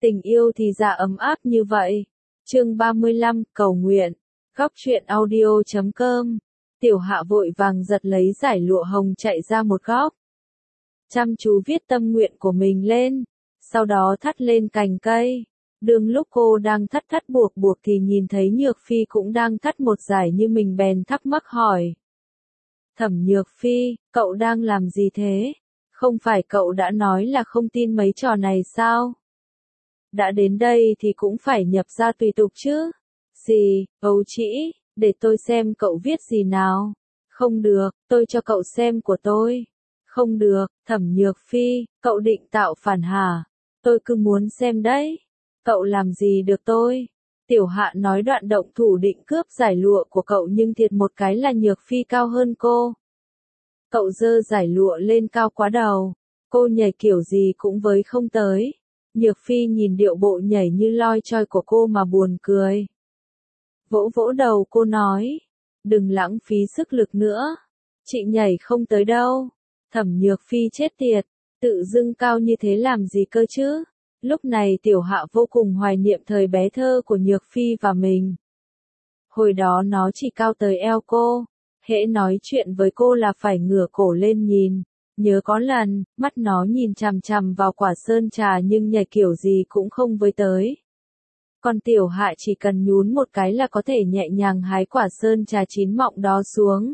Tình yêu thì ra ấm áp như vậy. Chương 35, cầu nguyện. Góc truyện audio.com. Tiểu Hạ vội vàng giật lấy dải lụa hồng chạy ra một góc. Chăm chú viết tâm nguyện của mình lên, sau đó thắt lên cành cây. Đương lúc cô đang thắt buộc thì nhìn thấy Nhược Phi cũng đang thắt một dải như mình, bèn thắc mắc hỏi. Thẩm Nhược Phi, cậu đang làm gì thế? Không phải cậu đã nói là không tin mấy trò này sao? Đã đến đây thì cũng phải nhập ra tùy tục chứ. Gì, ấu trĩ, để tôi xem cậu viết gì nào. Không được, tôi cho cậu xem của tôi. Không được, Thẩm Nhược Phi, cậu định tạo phản hả? Tôi cứ muốn xem đấy. Cậu làm gì được tôi? Tiểu Hạ nói, đoạn động thủ định cướp dải lụa của cậu, nhưng thiệt một cái là Nhược Phi cao hơn cô. Cậu giơ dải lụa lên cao quá đầu, cô nhảy kiểu gì cũng với không tới. Nhược Phi nhìn điệu bộ nhảy như loi choi của cô mà buồn cười. Vỗ vỗ đầu cô nói, đừng lãng phí sức lực nữa, chị nhảy không tới đâu. Thẩm Nhược Phi chết tiệt, tự dưng cao như thế làm gì cơ chứ? Lúc này Tiểu Hạ vô cùng hoài niệm thời bé thơ của Nhược Phi và mình. Hồi đó nó chỉ cao tới eo cô, hễ nói chuyện với cô là phải ngửa cổ lên nhìn. Nhớ có lần, mắt nó nhìn chằm chằm vào quả sơn trà nhưng nhảy kiểu gì cũng không với tới. Còn Tiểu Hạ chỉ cần nhún một cái là có thể nhẹ nhàng hái quả sơn trà chín mọng đó xuống.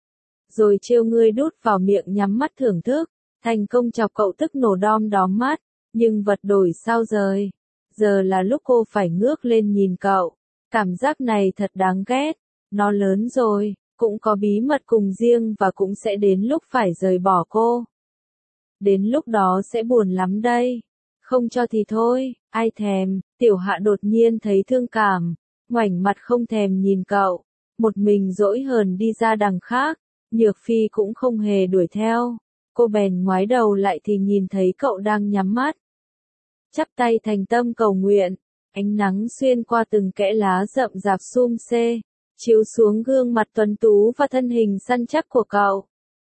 Rồi trêu ngươi đút vào miệng nhắm mắt thưởng thức, thành công chọc cậu tức nổ đom đóm mắt, nhưng vật đổi sao rời. Giờ là lúc cô phải ngước lên nhìn cậu, cảm giác này thật đáng ghét, nó lớn rồi, cũng có bí mật cùng riêng và cũng sẽ đến lúc phải rời bỏ cô. Đến lúc đó sẽ buồn lắm đây. Không cho thì thôi, ai thèm. Tiểu Hạ đột nhiên thấy thương cảm, ngoảnh mặt không thèm nhìn cậu, một mình dỗi hờn đi ra đằng khác. Nhược Phi cũng không hề đuổi theo, cô bèn ngoái đầu lại thì nhìn thấy cậu đang nhắm mắt, chắp tay thành tâm cầu nguyện. Ánh nắng xuyên qua từng kẽ lá rậm rạp xê, chiếu xuống gương mặt tuấn tú và thân hình săn chắc của cậu.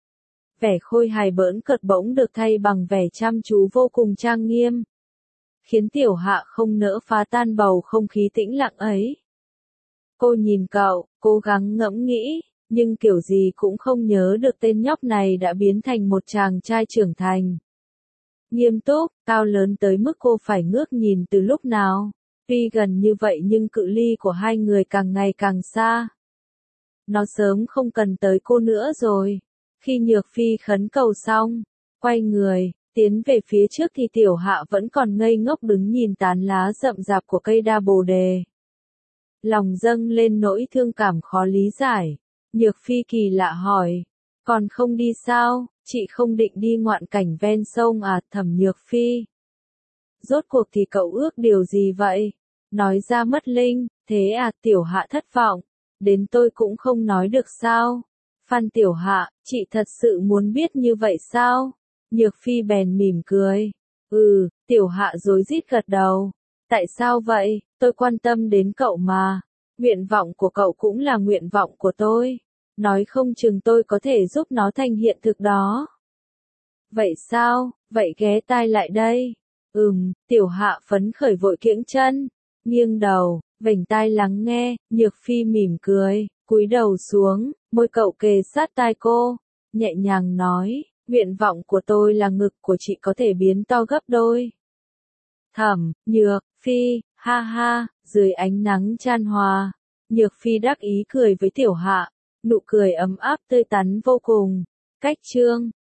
Vẻ khôi hài bỡn cợt bỗng được thay bằng vẻ chăm chú vô cùng trang nghiêm, khiến Tiểu Hạ không nỡ phá tan bầu không khí tĩnh lặng ấy. Cô nhìn cậu, cố gắng ngẫm nghĩ, nhưng kiểu gì cũng không nhớ được tên nhóc này đã biến thành một chàng trai trưởng thành. Nghiêm túc, cao lớn tới mức cô phải ngước nhìn từ lúc nào. Tuy gần như vậy nhưng cự ly của hai người càng ngày càng xa. Nó sớm không cần tới cô nữa rồi. Khi Nhược Phi khấn cầu xong, quay người, tiến về phía trước thì Tiểu Hạ vẫn còn ngây ngốc đứng nhìn tán lá rậm rạp của cây đa bồ đề. Lòng dâng lên nỗi thương cảm khó lý giải. Nhược Phi kỳ lạ hỏi, còn không đi sao, chị không định đi ngoạn cảnh ven sông à? Thẩm Nhược Phi, rốt cuộc thì cậu ước điều gì vậy? Nói ra mất linh, thế à? Tiểu Hạ thất vọng, đến tôi cũng không nói được sao? Phan Tiểu Hạ, chị thật sự muốn biết như vậy sao? Nhược Phi bèn mỉm cười. Tiểu Hạ rối rít gật đầu. Tại sao vậy? Tôi quan tâm đến cậu mà. Nguyện vọng của cậu cũng là nguyện vọng của tôi. Nói không chừng tôi có thể giúp nó thành hiện thực đó. Vậy sao? Vậy ghé tai lại đây. Tiểu Hạ phấn khởi vội kiễng chân, nghiêng đầu, vểnh tai lắng nghe. Nhược Phi mỉm cười, cúi đầu xuống, môi cậu kề sát tai cô, nhẹ nhàng nói, nguyện vọng của tôi là ngực của chị có thể biến to gấp đôi. Thẩm Nhược Phi, ha ha, dưới ánh nắng chan hòa, Nhược Phi đắc ý cười với Tiểu Hạ, nụ cười ấm áp tươi tắn vô cùng. Cách chương